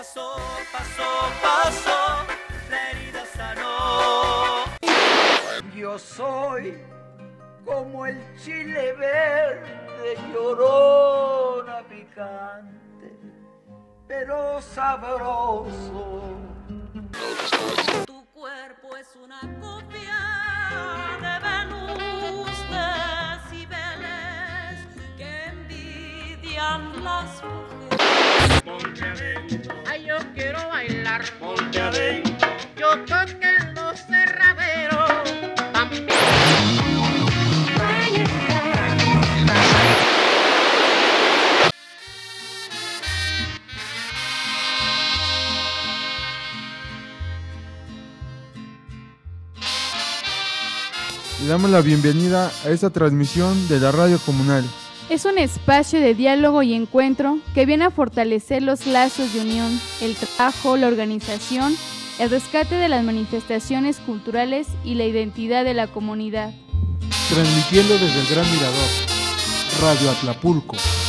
pasó, la herida sanó. Yo soy como el chile verde, llorona picante, pero sabroso. Tu cuerpo es una copia de Venus, de Cibeles, que envidian las mujeres. Monte adentro, Ay, yo quiero bailar. monte adentro. Yo toqué en los cerraderos. También. Le damos la bienvenida a esta transmisión de la Radio Comunal. Es un espacio de diálogo y encuentro que viene a fortalecer los lazos de unión, el trabajo, la organización, el rescate de las manifestaciones culturales y la identidad de la comunidad. Transmitiendo desde el Gran Mirador, Radio Atlapulco.